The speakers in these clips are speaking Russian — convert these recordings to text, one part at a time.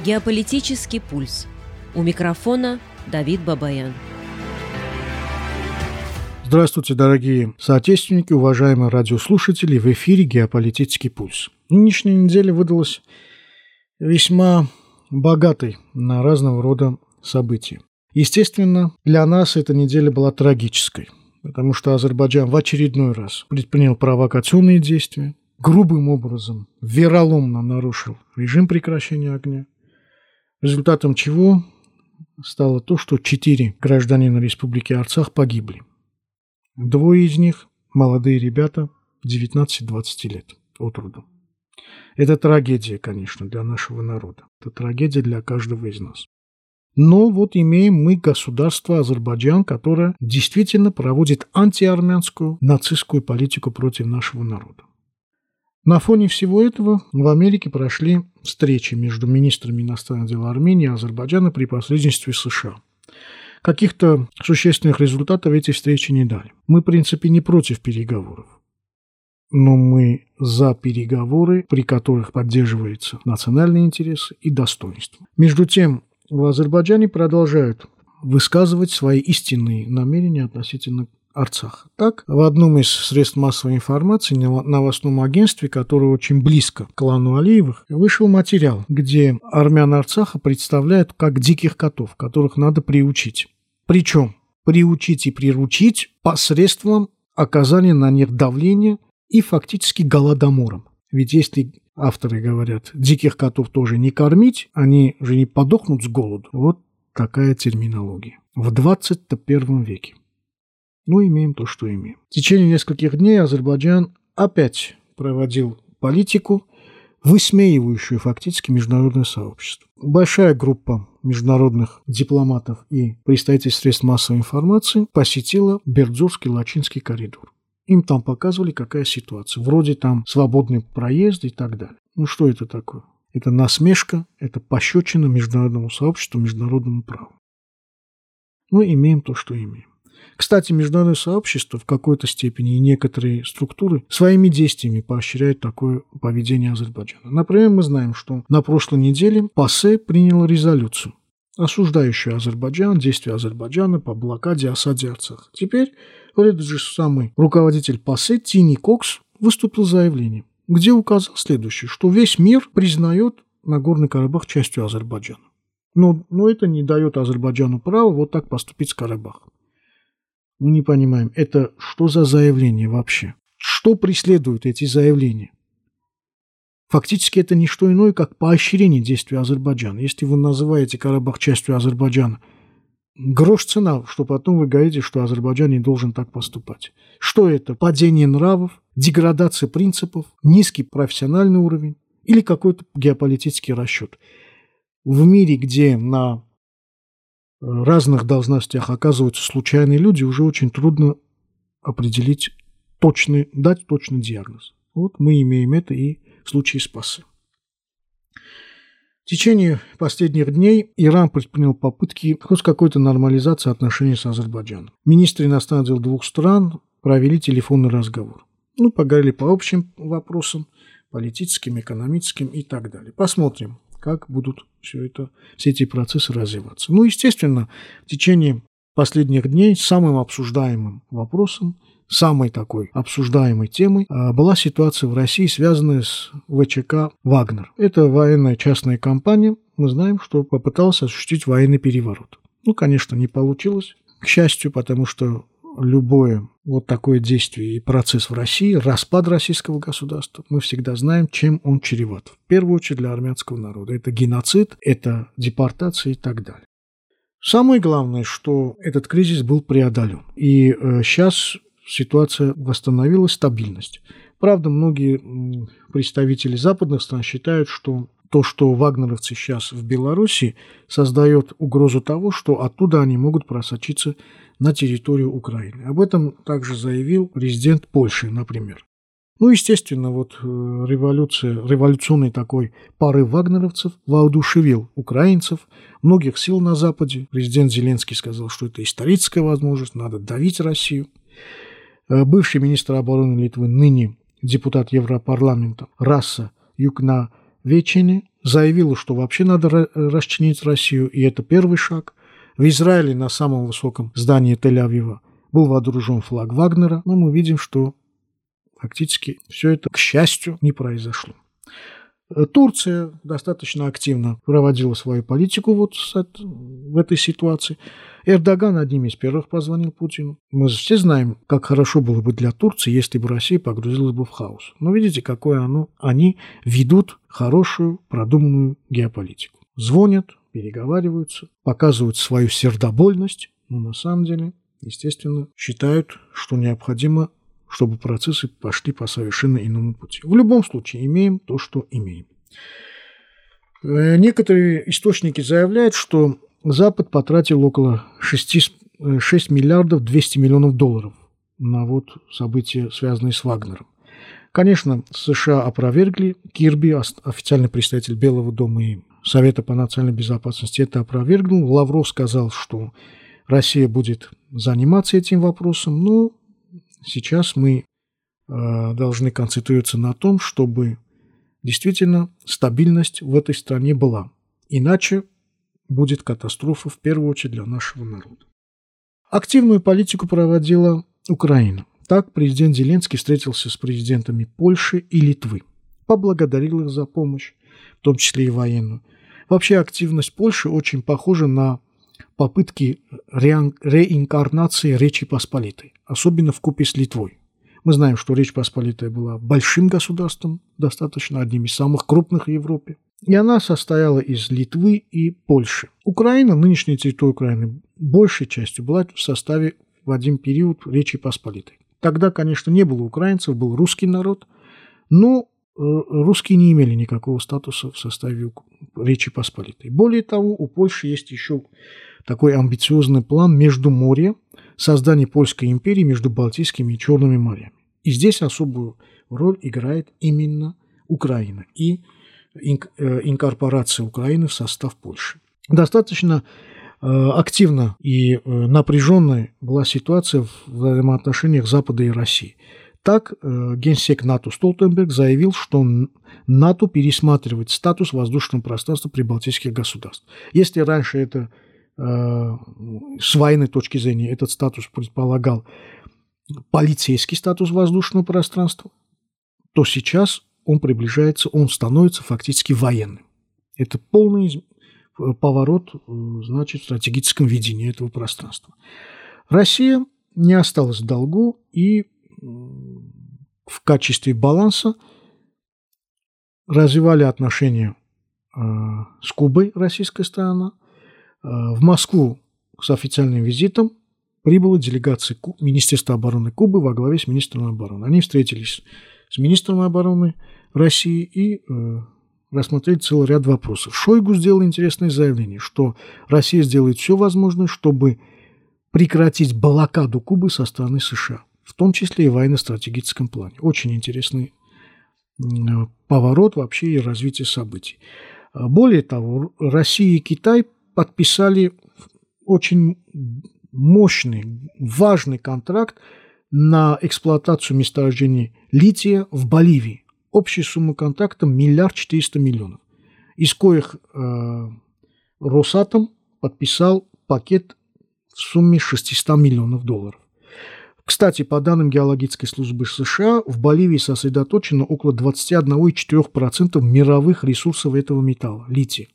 Геополитический пульс. У микрофона Давид Бабаян. Здравствуйте, дорогие соотечественники, уважаемые радиослушатели, в эфире «Геополитический пульс». Нынешняя неделя выдалась весьма богатой на разного рода события. Естественно, для нас эта неделя была трагической, потому что Азербайджан в очередной раз предпринял провокационные действия, грубым образом, вероломно нарушил режим прекращения огня, результатом чего стало то, что 4 гражданина Республики Арцах погибли. 2 из них – молодые ребята, 19-20 лет от роду. Это трагедия, конечно, для нашего народа. Это трагедия для каждого из нас. Но вот имеем мы государство Азербайджан, которое действительно проводит антиармянскую, нацистскую политику против нашего народа. На фоне всего этого в Америке прошли встречи между министрами иностранных дел Армении и Азербайджана при посредничестве США. Каких-то существенных результатов эти встречи не дали. Мы, в принципе, не против переговоров. Но мы за переговоры, при которых поддерживаются национальные интересы и достоинства. Между тем, в Азербайджане продолжают высказывать свои истинные намерения относительно Арцаха. Так, в одном из средств массовой информации, новостном агентстве, которое очень близко к клану Алиевых, вышел материал, где армян Арцаха представляют как диких котов, которых надо приучить. Причем приучить и приручить посредством оказания на них давления и фактически голодомором. Ведь если авторы говорят, диких котов тоже не кормить, они же не подохнут с голоду. Вот такая терминология. В 21 веке. Ну, имеем то, что имеем. В течение нескольких дней Азербайджан опять проводил политику, высмеивающую фактически международное сообщество. Большая группа международных дипломатов и представителей средств массовой информации посетила Бердзурский Лачинский коридор. Им там показывали, какая ситуация. Вроде там свободный проезд и так далее. Ну, что это такое? Это насмешка, это пощечина международному сообществу, международному праву. Ну, имеем то, что имеем. Кстати, международное сообщество в какой-то степени и некоторые структуры своими действиями поощряют такое поведение Азербайджана. Например, мы знаем, что на прошлой неделе ПАСЕ приняла резолюцию, осуждающую Азербайджан, действия Азербайджана по блокаде, осаде Арцаха. Теперь вот этот же самый руководитель ПАСЕ Тини Кокс выступил с заявлением, где указал следующее, что весь мир признает Нагорный Карабах частью Азербайджана. Но это не дает Азербайджану права вот так поступить с Карабахом. Мы не понимаем, это что за заявление вообще? Что преследуют эти заявления? Фактически это не что иное, как поощрение действий Азербайджана. Если вы называете Карабах частью Азербайджана, грош цена, что потом вы говорите, что Азербайджан не должен так поступать. Что это? Падение нравов, деградация принципов, низкий профессиональный уровень или какой-то геополитический расчет? В мире, где на разных должностях оказываются случайные люди, уже очень трудно определить дать точный диагноз. Вот мы имеем это и в случае с ПАСЕ. В течение последних дней Иран предпринял попытки хоть какой-то нормализации отношений с Азербайджаном. Министры иностранных дел 2 стран провели телефонный разговор. Поговорили по общим вопросам, политическим, экономическим и так далее. Посмотрим, как будут все эти процессы развиваться. Естественно, в течение последних дней самым обсуждаемым вопросом, самой такой обсуждаемой темой была ситуация в России, связанная с ВЧК «Вагнер». Это военная частная компания, мы знаем, что попыталась осуществить военный переворот. Конечно, не получилось, к счастью, потому что любое вот такое действие и процесс в России, распад российского государства, мы всегда знаем, чем он чреват. В первую очередь для армянского народа. Это геноцид, это депортация и так далее. Самое главное, что этот кризис был преодолен. И сейчас ситуация восстановилась, стабильность. Правда, многие представители западных стран считают, что то, что вагнеровцы сейчас в Беларуси, создает угрозу того, что оттуда они могут просочиться на территорию Украины. Об этом также заявил президент Польши, например. Естественно, революционный такой порыв вагнеровцев воодушевил украинцев, многих сил на Западе. Президент Зеленский сказал, что это историческая возможность, надо давить Россию. Бывший министр обороны Литвы, ныне депутат Европарламента Раса Юкнавечене заявила, что вообще надо расчленить Россию, и это первый шаг. В Израиле на самом высоком здании Тель-Авива был водружен флаг Вагнера, но мы видим, что фактически все это, к счастью, не произошло. Турция достаточно активно проводила свою политику в этой ситуации. Эрдоган одним из первых позвонил Путину. Мы все знаем, как хорошо было бы для Турции, если бы Россия погрузилась бы в хаос. Но видите, какое они ведут хорошую, продуманную геополитику. Звонят, переговариваются, показывают свою сердобольность, но на самом деле, естественно, считают, что необходимо, чтобы процессы пошли по совершенно иному пути. В любом случае, имеем то, что имеем. Некоторые источники заявляют, что Запад потратил около 6 миллиардов 200 миллионов долларов на события, связанные с Вагнером. Конечно, США опровергли, Кирби, официальный представитель Белого дома и Совета по национальной безопасности, это опровергнул. Лавров сказал, что Россия будет заниматься этим вопросом, но сейчас мы должны концентрироваться на том, чтобы действительно стабильность в этой стране была. Иначе будет катастрофа в первую очередь для нашего народа. Активную политику проводила Украина. Так президент Зеленский встретился с президентами Польши и Литвы, поблагодарил их за помощь, в том числе и военную. Вообще активность Польши очень похожа на попытки реинкарнации Речи Посполитой, особенно вкупе с Литвой. Мы знаем, что Речь Посполитая была большим государством, достаточно одним из самых крупных в Европе. И она состояла из Литвы и Польши. Украина, нынешняя территория Украины, большей частью была в составе в один период Речи Посполитой. Тогда, конечно, не было украинцев, был русский народ, но русские не имели никакого статуса в составе Речи Посполитой. Более того, у Польши есть еще такой амбициозный план Междуморья, создание Польской империи между Балтийскими и Черными морями. И здесь особую роль играет именно Украина и инкорпорация Украины в состав Польши. Достаточно активна и напряженная была ситуация в взаимоотношениях Запада и России. Так, генсек НАТО Столтенберг заявил, что НАТО пересматривает статус воздушного пространства прибалтийских государств. Если раньше это с военной точки зрения этот статус предполагал полицейский статус воздушного пространства, то сейчас он становится фактически военным. Это полный поворот, значит, в стратегическом видении этого пространства. Россия не осталась в долгу и в качестве баланса развивали отношения с Кубой, российская сторона. В Москву с официальным визитом прибыла делегация Министерства обороны Кубы во главе с министром обороны. Они встретились с министром обороны России и рассмотрели целый ряд вопросов. Шойгу сделал интересное заявление, что Россия сделает все возможное, чтобы прекратить блокаду Кубы со стороны США, в том числе и в военно-стратегическом плане. Очень интересный поворот вообще и развитие событий. Более того, Россия и Китай подписали очень мощный, важный контракт на эксплуатацию месторождений лития в Боливии. Общая сумма контракта 1 400 000 000, из коих Росатом подписал пакет в сумме 600 миллионов долларов. Кстати, по данным геологической службы США, в Боливии сосредоточено около 21,4% мировых ресурсов этого металла, лития.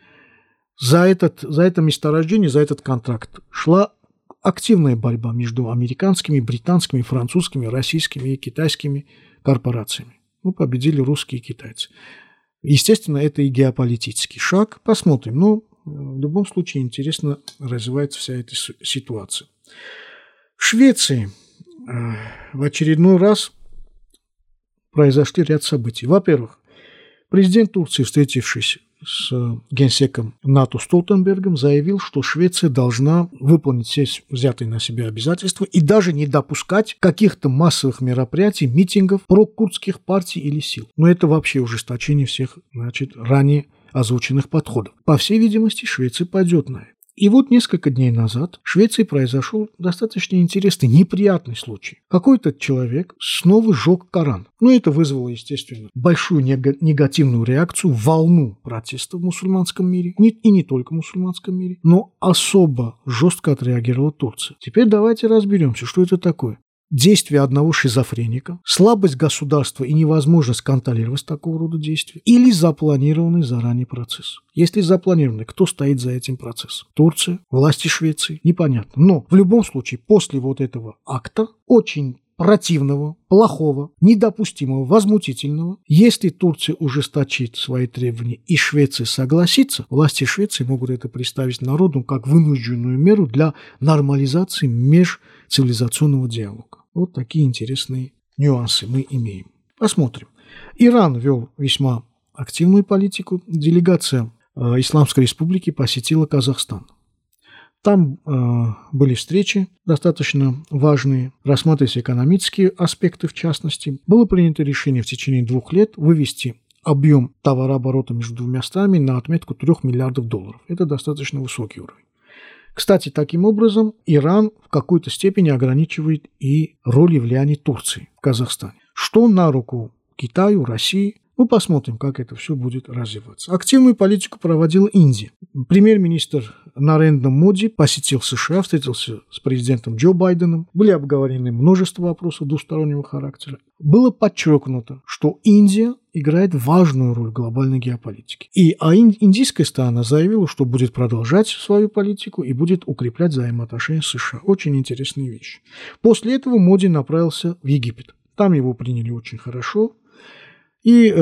За это месторождение, за этот контракт шла активная борьба между американскими, британскими, французскими, российскими и китайскими корпорациями. Победили русские и китайцы. Естественно, это и геополитический шаг. Посмотрим. Но в любом случае интересно развивается вся эта ситуация. В Швеции в очередной раз произошли ряд событий. Во-первых, президент Турции, встретившись с генсеком НАТО Столтенбергом, заявил, что Швеция должна выполнить все взятые на себя обязательства и даже не допускать каких-то массовых мероприятий, митингов прокурдских партий или сил. Но это вообще ужесточение всех, ранее озвученных подходов. По всей видимости, Швеция пойдет на это. И вот несколько дней назад в Швеции произошел достаточно интересный, неприятный случай. Какой-то человек снова сжег Коран. Это вызвало, естественно, большую негативную реакцию, волну протеста в мусульманском мире. И не только в мусульманском мире. Но особо жестко отреагировала Турция. Теперь давайте разберемся, что это такое. Действие одного шизофреника, слабость государства и невозможность контролировать такого рода действия, или запланированный заранее процесс. Если запланированный, кто стоит за этим процессом? Турция, власти Швеции? Непонятно. Но в любом случае, после вот этого акта, очень противного, плохого, недопустимого, возмутительного, если Турция ужесточит свои требования и Швеция согласится, власти Швеции могут это представить народу как вынужденную меру для нормализации межцивилизационного диалога. Вот такие интересные нюансы мы имеем. Посмотрим. Иран вел весьма активную политику. Делегация Исламской Республики посетила Казахстан. Там были встречи достаточно важные, рассматривались экономические аспекты в частности. Было принято решение в течение 2 лет вывести объем товарооборота между двумя странами на отметку $3 миллиардов. Это достаточно высокий уровень. Кстати, таким образом, Иран в какой-то степени ограничивает и роль и влияние Турции в Казахстане. Что на руку Китаю, России. Посмотрим, как это все будет развиваться. Активную политику проводила Индия. Премьер-министр Нарендра Моди посетил США, встретился с президентом Джо Байденом. Были обговорены множество вопросов двустороннего характера. Было подчеркнуто, что Индия играет важную роль в глобальной геополитике. Индийская сторона заявила, что будет продолжать свою политику и будет укреплять взаимоотношения с США. Очень интересная вещь. После этого Моди направился в Египет. Там его приняли очень хорошо. И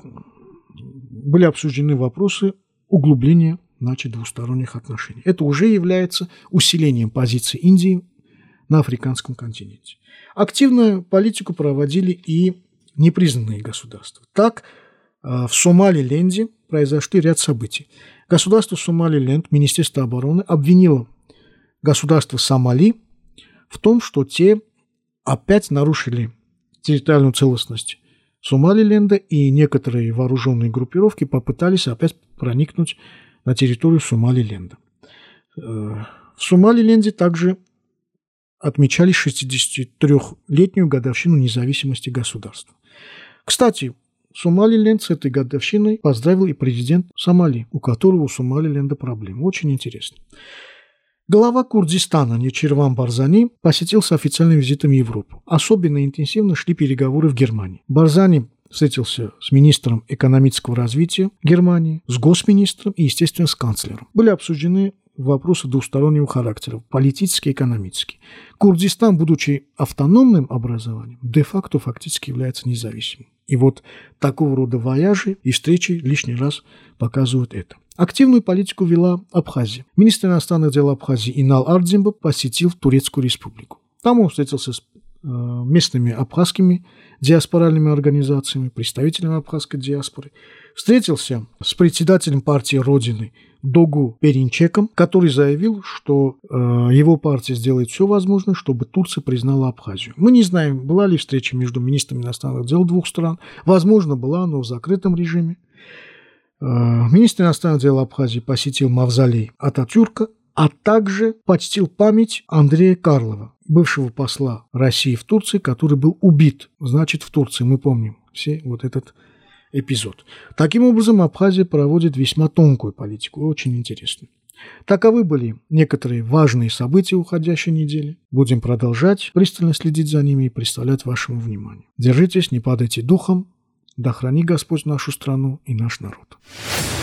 были обсуждены вопросы углубления двусторонних отношений. Это уже является усилением позиции Индии на африканском континенте. Активную политику проводили и непризнанные государства. Так, в Сомалиленде произошли ряд событий. Государство Сомалиленд, Министерство обороны, обвинило государство Сомали в том, что те опять нарушили территориальную целостность Сомалиленда, и некоторые вооруженные группировки попытались опять проникнуть на территорию Сомалиленда. В Сомалиленде также отмечали 63-летнюю годовщину независимости государства. Кстати, Сомалиленд с этой годовщиной поздравил и президент Сомали, у которого у Сомалиленда проблемы. Очень интересно. Глава Курдистана Нечирван Барзани посетил с официальным визитом Европу. Особенно интенсивно шли переговоры в Германии. Барзани встретился с министром экономического развития Германии, с госминистром и, естественно, с канцлером. Были обсуждены вопросы двустороннего характера, политические и экономические. Курдистан, будучи автономным образованием, де-факто фактически является независимым. И вот такого рода вояжи и встречи лишний раз показывают это. Активную политику вела Абхазия. Министр иностранных дел Абхазии Инал Ардзимба посетил Турецкую республику. Там он встретился с местными абхазскими диаспоральными организациями, представителями абхазской диаспоры. Встретился с председателем партии Родины Догу Перинчеком, который заявил, что его партия сделает все возможное, чтобы Турция признала Абхазию. Мы не знаем, была ли встреча между министрами иностранных дел двух стран. Возможно, была, но в закрытом режиме. Министр иностранных дел Абхазии посетил мавзолей Ататюрка, а также почтил память Андрея Карлова, бывшего посла России в Турции, который был убит, в Турции. Мы помним все вот этот эпизод. Таким образом, Абхазия проводит весьма тонкую политику, очень интересную. Таковы были некоторые важные события уходящей недели. Будем продолжать пристально следить за ними и представлять вашему вниманию. Держитесь, не падайте духом. Да храни Господь нашу страну и наш народ.